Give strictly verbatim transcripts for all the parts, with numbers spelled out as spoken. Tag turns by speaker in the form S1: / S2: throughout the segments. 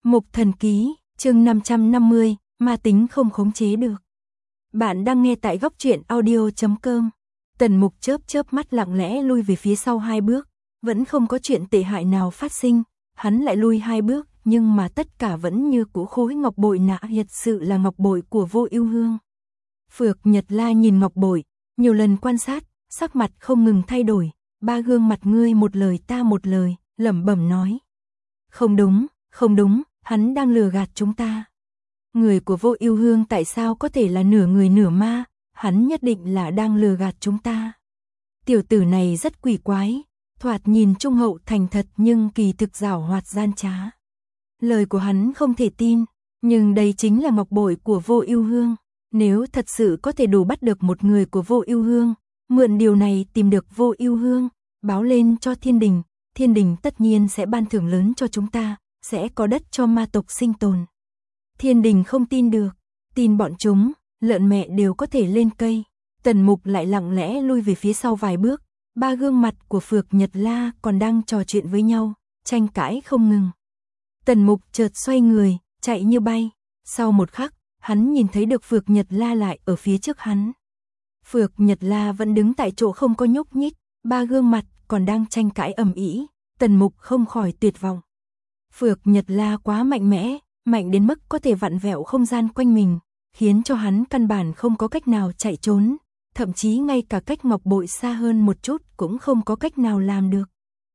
S1: Mục Thần Ký, chương năm trăm năm mươi, ma tính không khống chế được. Bạn đang nghe tại góc truyện audio chấm com. Tần Mục chớp chớp mắt lặng lẽ lui về phía sau hai bước, vẫn không có chuyện tệ hại nào phát sinh, hắn lại lui hai bước, nhưng mà tất cả vẫn như cũ. Khối ngọc bội nã thật sự là ngọc bội của Vô Ưu Hương. Phược Nhật La nhìn ngọc bội, nhiều lần quan sát, sắc mặt không ngừng thay đổi, ba gương mặt ngươi một lời ta một lời, lẩm bẩm nói: "Không đúng, không đúng, hắn đang lừa gạt chúng ta. Người của Vô Ưu Hương tại sao có thể là nửa người nửa ma, hắn nhất định là đang lừa gạt chúng ta. Tiểu tử này rất quỷ quái, thoạt nhìn trung hậu thành thật nhưng kỳ thực giảo hoạt gian trá. Lời của hắn không thể tin, nhưng đây chính là ngọc bội của Vô Ưu Hương, nếu thật sự có thể đủ bắt được một người của Vô Ưu Hương, mượn điều này tìm được Vô Ưu Hương, báo lên cho Thiên Đình, Thiên Đình tất nhiên sẽ ban thưởng lớn cho chúng ta, sẽ có đất cho ma tộc sinh tồn. Thiên Đình không tin được, tin bọn chúng, lợn mẹ đều có thể lên cây." Tần Mục lại lặng lẽ lui về phía sau vài bước, ba gương mặt của Phược Nhật La còn đang trò chuyện với nhau, tranh cãi không ngừng. Tần Mục chợt xoay người, chạy như bay, sau một khắc, hắn nhìn thấy được Phược Nhật La lại ở phía trước hắn. Phược Nhật La vẫn đứng tại chỗ không có nhúc nhích, ba gương mặt còn đang tranh cãi ầm ĩ, Tần Mục không khỏi tuyệt vọng. Phược Nhật La quá mạnh mẽ, mạnh đến mức có thể vặn vẹo không gian quanh mình, khiến cho hắn căn bản không có cách nào chạy trốn, thậm chí ngay cả cách ngọc bội xa hơn một chút cũng không có cách nào làm được.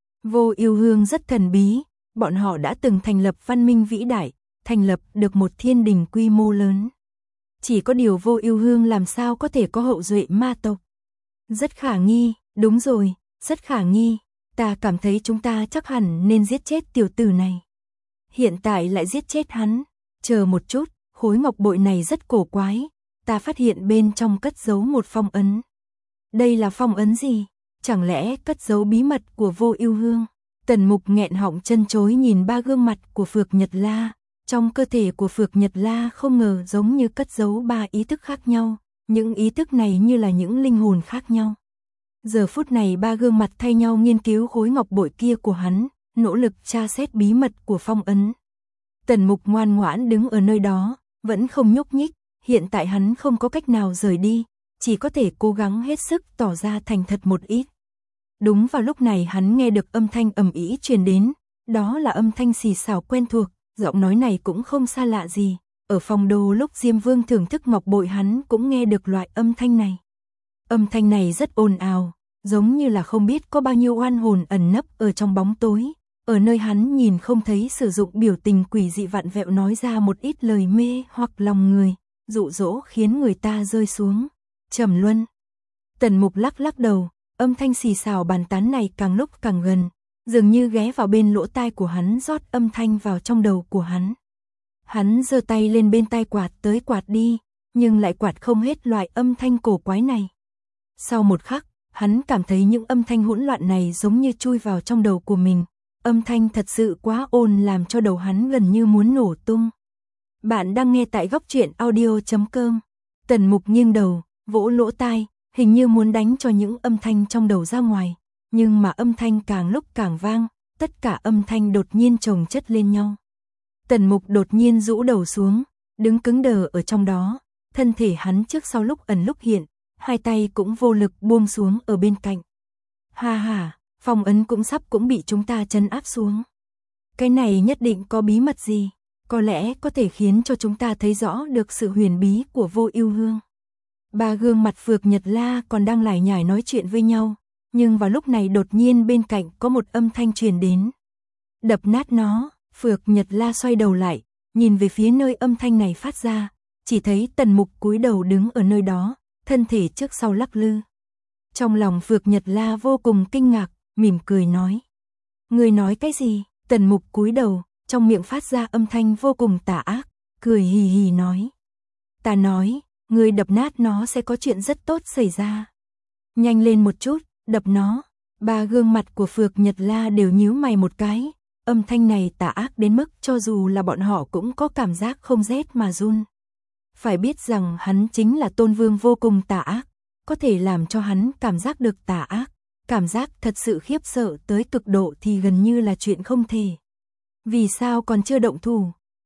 S1: Vô Ưu Hương rất thần bí, bọn họ đã từng thành lập văn minh vĩ đại, thành lập được một thiên đình quy mô lớn. Chỉ có điều Vô Ưu Hương làm sao có thể có hậu duệ ma tộc? Rất khả nghi, đúng rồi, rất khả nghi, ta cảm thấy chúng ta chắc hẳn nên giết chết tiểu tử này. Hiện tại lại giết chết hắn, chờ một chút, khối ngọc bội này rất cổ quái, ta phát hiện bên trong cất giấu một phong ấn. Đây là phong ấn gì? Chẳng lẽ cất giấu bí mật của Vô Ưu Hương? Tần Mục nghẹn họng chân chối nhìn ba gương mặt của Phược Nhật La, trong cơ thể của Phược Nhật La không ngờ giống như cất giấu ba ý thức khác nhau, những ý thức này như là những linh hồn khác nhau. Giờ phút này ba gương mặt thay nhau nghiên cứu khối ngọc bội kia của hắn, nỗ lực tra xét bí mật của phong ấn. Tần Mục ngoan ngoãn đứng ở nơi đó, vẫn không nhúc nhích, hiện tại hắn không có cách nào rời đi, chỉ có thể cố gắng hết sức tỏ ra thành thật một ít. Đúng vào lúc này hắn nghe được âm thanh ầm ĩ truyền đến, đó là âm thanh xì xào quen thuộc, giọng nói này cũng không xa lạ gì, ở phòng đồ lúc Diêm Vương thưởng thức ngọc bội hắn cũng nghe được loại âm thanh này. Âm thanh này rất ồn ào, giống như là không biết có bao nhiêu oan hồn ẩn nấp ở trong bóng tối, ở nơi hắn nhìn không thấy sử dụng biểu tình quỷ dị vặn vẹo nói ra một ít lời mê hoặc lòng người, dụ dỗ khiến người ta rơi xuống trầm luân. Tần Mục lắc lắc đầu, âm thanh xì xào bàn tán này càng lúc càng gần, dường như ghé vào bên lỗ tai của hắn rót âm thanh vào trong đầu của hắn. Hắn giơ tay lên bên tai quạt tới quạt đi, nhưng lại quạt không hết loại âm thanh cổ quái này. Sau một khắc, hắn cảm thấy những âm thanh hỗn loạn này giống như chui vào trong đầu của mình. Âm thanh thật sự quá ồn làm cho đầu hắn gần như muốn nổ tung. Bạn đang nghe tại góc truyện audio chấm com. Tần Mục nghiêng đầu, vỗ lỗ tai, hình như muốn đánh cho những âm thanh trong đầu ra ngoài. Nhưng mà âm thanh càng lúc càng vang, tất cả âm thanh đột nhiên chồng chất lên nhau. Tần Mục đột nhiên rũ đầu xuống, đứng cứng đờ ở trong đó, thân thể hắn trước sau lúc ẩn lúc hiện, hai tay cũng vô lực buông xuống ở bên cạnh. Ha ha, phong ấn cũng sắp cũng bị chúng ta trấn áp xuống. Cái này nhất định có bí mật gì, có lẽ có thể khiến cho chúng ta thấy rõ được sự huyền bí của Vô Ưu Hương. Ba gương mặt Phược Nhật La còn đang lải nhải nói chuyện với nhau, nhưng vào lúc này đột nhiên bên cạnh có một âm thanh truyền đến. Đập nát nó. Phược Nhật La xoay đầu lại, nhìn về phía nơi âm thanh này phát ra, chỉ thấy Tần Mục cúi đầu đứng ở nơi đó, thân thể trước sau lắc lư. Trong lòng Phược Nhật La vô cùng kinh ngạc, mỉm cười nói: "Ngươi nói cái gì?" Tần Mục cúi đầu, trong miệng phát ra âm thanh vô cùng tà ác, cười hì hì nói: "Ta nói, ngươi đập nát nó sẽ có chuyện rất tốt xảy ra. Nhanh lên một chút, đập nó." Ba gương mặt của Phược Nhật La đều nhíu mày một cái, âm thanh này tà ác đến mức cho dù là bọn họ cũng có cảm giác không rét mà run. Phải biết rằng hắn chính là Tôn Vương vô cùng tà ác, có thể làm cho hắn cảm giác được tà ác, cảm giác thật sự khiếp sợ tới cực độ thì gần như là chuyện không thể. Vì sao còn chưa động thủ?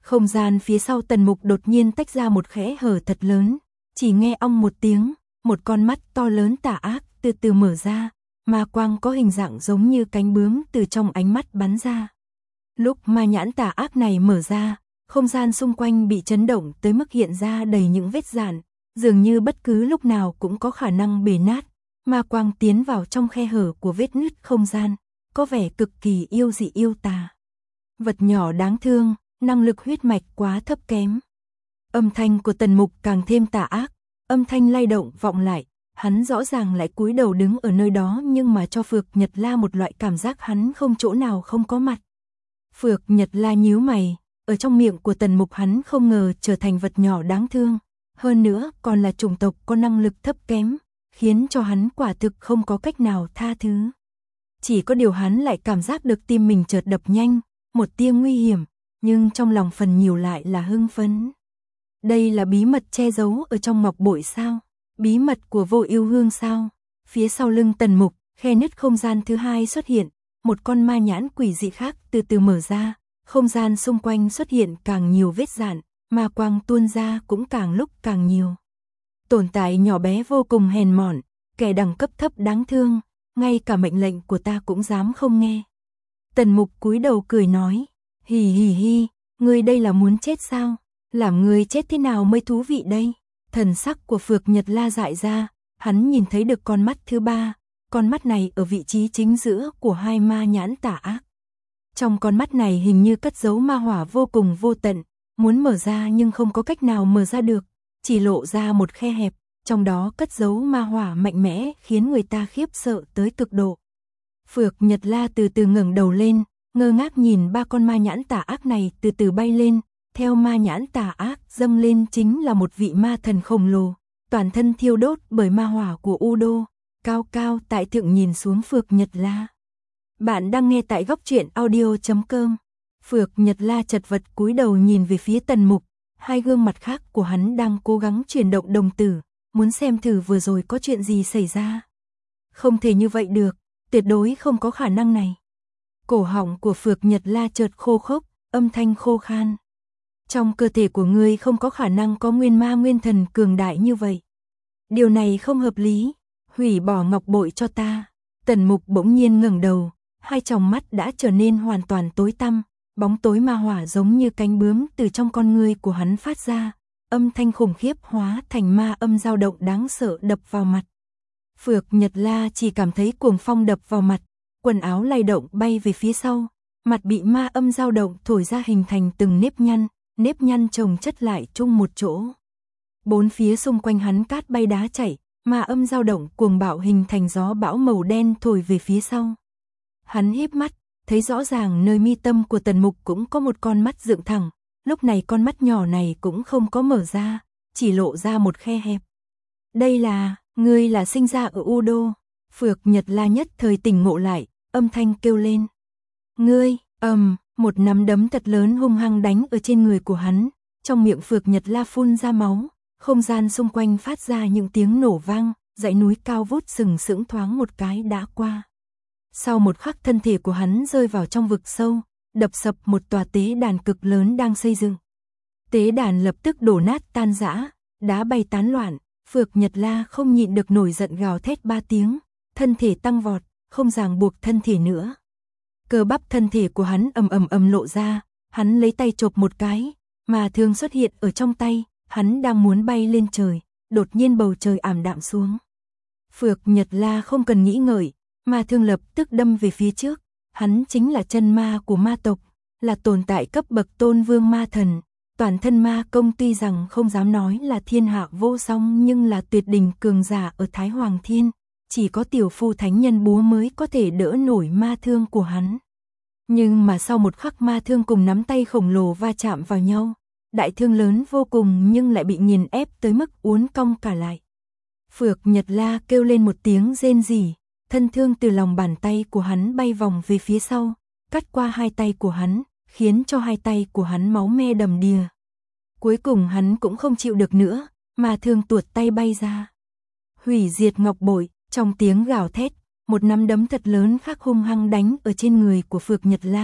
S1: Không gian phía sau Tần Mục đột nhiên tách ra một khẽ hở thật lớn, chỉ nghe ong một tiếng, một con mắt to lớn tà ác từ từ mở ra, ma quang có hình dạng giống như cánh bướm từ trong ánh mắt bắn ra. Lúc ma nhãn tà ác này mở ra, không gian xung quanh bị chấn động tới mức hiện ra đầy những vết rạn, dường như bất cứ lúc nào cũng có khả năng bể nát. Ma quang tiến vào trong khe hở của vết nứt không gian, có vẻ cực kỳ yêu dị yêu tà. Vật nhỏ đáng thương, năng lực huyết mạch quá thấp kém. Âm thanh của Tần Mục càng thêm tà ác, âm thanh lay động vọng lại, hắn rõ ràng lại cúi đầu đứng ở nơi đó nhưng mà cho Phược Nhật La một loại cảm giác hắn không chỗ nào không có mặt. Phược Nhật La nhíu mày, ở trong miệng của Tần Mục hắn không ngờ trở thành vật nhỏ đáng thương, hơn nữa còn là chủng tộc có năng lực thấp kém, khiến cho hắn quả thực không có cách nào tha thứ. Chỉ có điều hắn lại cảm giác được tim mình chợt đập nhanh, một tia nguy hiểm, nhưng trong lòng phần nhiều lại là hưng phấn. Đây là bí mật che giấu ở trong ngọc bội sao? Bí mật của Vô Ưu Hương sao? Phía sau lưng Tần Mục, khe nứt không gian thứ hai xuất hiện, một con ma nhãn quỷ dị khác từ từ mở ra, không gian xung quanh xuất hiện càng nhiều vết rạn, ma quang tuôn ra cũng càng lúc càng nhiều. Tồn tại nhỏ bé vô cùng hèn mọn, kẻ đẳng cấp thấp đáng thương, ngay cả mệnh lệnh của ta cũng dám không nghe. Tần Mục cúi đầu cười nói, hì hì hi, ngươi đây là muốn chết sao? Làm ngươi chết thế nào mới thú vị đây? Thần sắc của Phược Nhật La dại ra, hắn nhìn thấy được con mắt thứ ba, con mắt này ở vị trí chính giữa của hai ma nhãn tà ác. Trong con mắt này hình như cất giấu ma hỏa vô cùng vô tận, muốn mở ra nhưng không có cách nào mở ra được, chỉ lộ ra một khe hẹp, trong đó cất giấu ma hỏa mạnh mẽ khiến người ta khiếp sợ tới cực độ. Phược Nhật La từ từ ngẩng đầu lên, ngơ ngác nhìn ba con ma nhãn tà ác này từ từ bay lên, theo ma nhãn tà ác dâng lên chính là một vị ma thần khổng lồ, toàn thân thiêu đốt bởi ma hỏa của U Đô, cao cao tại thượng nhìn xuống Phược Nhật La. Bạn đang nghe tại góc truyện audio chấm com. Phược Nhật La chật vật cúi đầu nhìn về phía Tần Mục, hai gương mặt khác của hắn đang cố gắng chuyển động đồng tử, muốn xem thử vừa rồi có chuyện gì xảy ra. Không thể như vậy được, tuyệt đối không có khả năng này. Cổ họng của Phược Nhật La chợt khô khốc, âm thanh khô khan. Trong cơ thể của ngươi không có khả năng có nguyên ma nguyên thần cường đại như vậy. Điều này không hợp lý, hủy bỏ ngọc bội cho ta. Tần Mục bỗng nhiên ngẩng đầu, hai tròng mắt đã trở nên hoàn toàn tối tăm, bóng tối ma hỏa giống như cánh bướm từ trong con ngươi của hắn phát ra, âm thanh khủng khiếp hóa thành ma âm dao động đáng sợ đập vào mặt. Phược Nhật La chỉ cảm thấy cuồng phong đập vào mặt, quần áo lay động bay về phía sau, mặt bị ma âm dao động thổi ra hình thành từng nếp nhăn, nếp nhăn chồng chất lại chung một chỗ. Bốn phía xung quanh hắn cát bay đá chảy, ma âm dao động cuồng bạo hình thành gió bão màu đen thổi về phía sau. Hắn híp mắt, thấy rõ ràng nơi mi tâm của Tần Mục cũng có một con mắt dựng thẳng, lúc này con mắt nhỏ này cũng không có mở ra, chỉ lộ ra một khe hẹp. Đây là, ngươi là sinh ra ở U Đô. Phược Nhật La nhất thời tỉnh ngộ lại, âm thanh kêu lên. Ngươi, ầm, một nắm đấm thật lớn hung hăng đánh ở trên người của hắn, trong miệng Phược Nhật La phun ra máu, không gian xung quanh phát ra những tiếng nổ vang, dãy núi cao vút sừng sững thoáng một cái đã qua. Sau một khắc thân thể của hắn rơi vào trong vực sâu, đập sập một tòa tế đàn cực lớn đang xây dựng. Tế đàn lập tức đổ nát tan rã, đá bay tán loạn, Phược Nhật La không nhịn được nổi giận gào thét ba tiếng, thân thể tăng vọt, không ràng buộc thân thể nữa. Cơ bắp thân thể của hắn ầm ầm ầm lộ ra, hắn lấy tay chộp một cái, mà thương xuất hiện ở trong tay, hắn đang muốn bay lên trời, đột nhiên bầu trời ảm đạm xuống. Phược Nhật La không cần nghĩ ngợi, mà thương lập tức đâm về phía trước, hắn chính là chân ma của ma tộc, là tồn tại cấp bậc tôn vương ma thần, toàn thân ma công tuy rằng không dám nói là thiên hạ vô song nhưng là tuyệt đỉnh cường giả ở Thái Hoàng Thiên, chỉ có tiểu phu thánh nhân búa mới có thể đỡ nổi ma thương của hắn. Nhưng mà sau một khắc ma thương cùng nắm tay khổng lồ va chạm vào nhau, đại thương lớn vô cùng nhưng lại bị nghiền ép tới mức uốn cong cả lại. Phược Nhật La kêu lên một tiếng rên rỉ, thân thương từ lòng bàn tay của hắn bay vòng về phía sau, cắt qua hai tay của hắn, khiến cho hai tay của hắn máu me đầm đìa. Cuối cùng hắn cũng không chịu được nữa, mà thương tuột tay bay ra. Hủy diệt ngọc bội, trong tiếng gào thét, một nắm đấm thật lớn khác hung hăng đánh ở trên người của Phược Nhật La,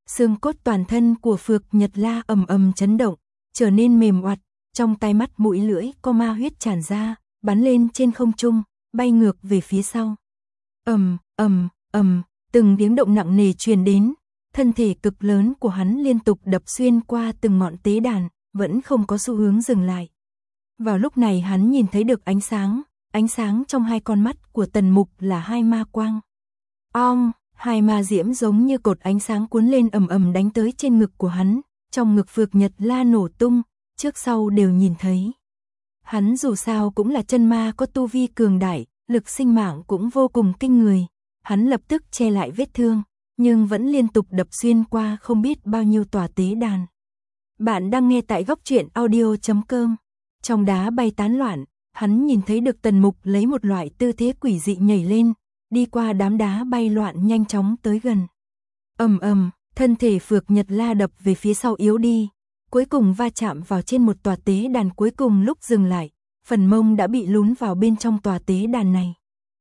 S1: Xương cốt toàn thân của Phược Nhật La ầm ầm chấn động, trở nên mềm oặt, trong tai mắt mũi lưỡi có ma huyết tràn ra, bắn lên trên không trung, bay ngược về phía sau. Ầm, ầm, ầm, từng tiếng động nặng nề truyền đến, thân thể cực lớn của hắn liên tục đập xuyên qua từng ngọn tế đàn, vẫn không có xu hướng dừng lại. Vào lúc này hắn nhìn thấy được ánh sáng, ánh sáng trong hai con mắt của Tần Mục là hai ma quang. Ong, hai ma diễm giống như cột ánh sáng cuốn lên ầm ầm đánh tới trên ngực của hắn, trong ngực Phược Nhật La nổ tung, trước sau đều nhìn thấy. Hắn dù sao cũng là chân ma có tu vi cường đại, lực sinh mạng cũng vô cùng kinh người, hắn lập tức che lại vết thương, nhưng vẫn liên tục đập xuyên qua không biết bao nhiêu tòa tế đàn. Bạn đang nghe tại góc truyện audio chấm com. Trong đá bay tán loạn, hắn nhìn thấy được Tần Mục lấy một loại tư thế quỷ dị nhảy lên, đi qua đám đá bay loạn nhanh chóng tới gần. Ầm ầm, thân thể Phược Nhật La đập về phía sau yếu đi, cuối cùng va chạm vào trên một tòa tế đàn, cuối cùng lúc dừng lại, phần mông đã bị lún vào bên trong tòa tế đàn này.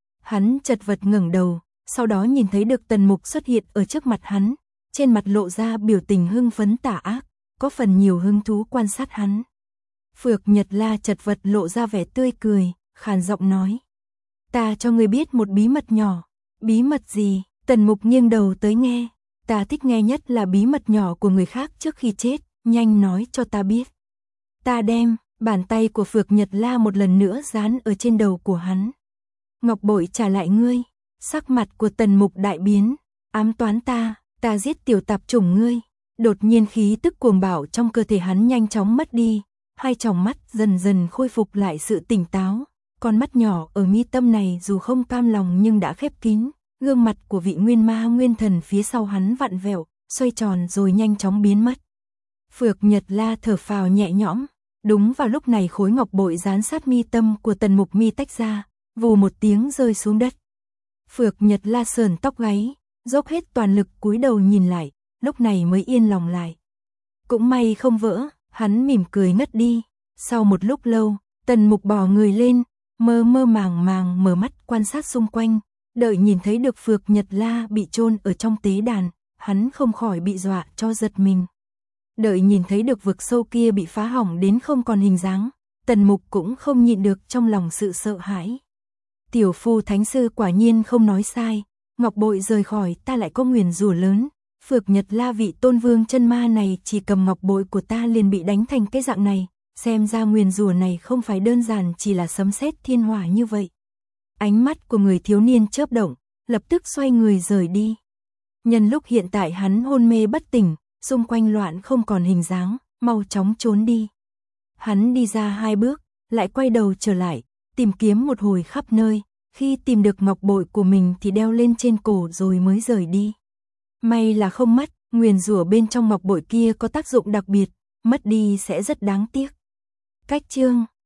S1: Hắn chật vật ngẩng đầu, sau đó nhìn thấy được Tần Mục xuất hiện ở trước mặt hắn, trên mặt lộ ra biểu tình hưng phấn tà ác, có phần nhiều hứng thú quan sát hắn. Phược Nhật La chật vật lộ ra vẻ tươi cười, khàn giọng nói: "Ta cho ngươi biết một bí mật nhỏ." "Bí mật gì?" Tần Mục nghiêng đầu tới nghe. "Ta thích nghe nhất là bí mật nhỏ của người khác trước khi chết, nhanh nói cho ta biết." Ta đem bàn tay của Phược Nhật La một lần nữa dán ở trên đầu của hắn. "Ngọc bội trả lại ngươi." Sắc mặt của Tần Mục đại biến. "Ám toán ta, ta giết tiểu tạp chủng ngươi." Đột nhiên khí tức cuồng bạo trong cơ thể hắn nhanh chóng mất đi, hai tròng mắt dần dần khôi phục lại sự tỉnh táo, con mắt nhỏ ở mi tâm này dù không cam lòng nhưng đã khép kín, gương mặt của vị nguyên ma nguyên thần phía sau hắn vặn vẹo, xoay tròn rồi nhanh chóng biến mất. Phược Nhật La thở phào nhẹ nhõm, đúng vào lúc này khối ngọc bội dán sát mi tâm của Tần Mục mi tách ra, vù một tiếng rơi xuống đất. Phược Nhật La sờn tóc gáy, dốc hết toàn lực cúi đầu nhìn lại, lúc này mới yên lòng lại. Cũng may không vỡ, hắn mỉm cười ngất đi. Sau một lúc lâu, Tần Mục bò người lên, mơ mơ màng màng mở mắt quan sát xung quanh, đợi nhìn thấy được Phược Nhật La bị chôn ở trong tế đàn, hắn không khỏi bị dọa cho giật mình. Đợi nhìn thấy được vực sâu kia bị phá hỏng đến không còn hình dáng, Tần Mục cũng không nhịn được trong lòng sự sợ hãi. Tiểu phu thánh sư quả nhiên không nói sai, ngọc bội rời khỏi ta lại có nguyền rủa lớn. Phược Nhật La vị tôn vương chân ma này chỉ cầm ngọc bội của ta liền bị đánh thành cái dạng này, xem ra nguyền rủa này không phải đơn giản chỉ là sấm sét thiên hỏa như vậy. Ánh mắt của người thiếu niên chớp động, lập tức xoay người rời đi. Nhân lúc hiện tại hắn hôn mê bất tỉnh, xung quanh loạn không còn hình dáng, mau chóng trốn đi. Hắn đi ra hai bước, lại quay đầu trở lại, tìm kiếm một hồi khắp nơi, khi tìm được ngọc bội của mình thì đeo lên trên cổ rồi mới rời đi. May là không mất, nguyền rủa bên trong ngọc bội kia có tác dụng đặc biệt, mất đi sẽ rất đáng tiếc. Cách chương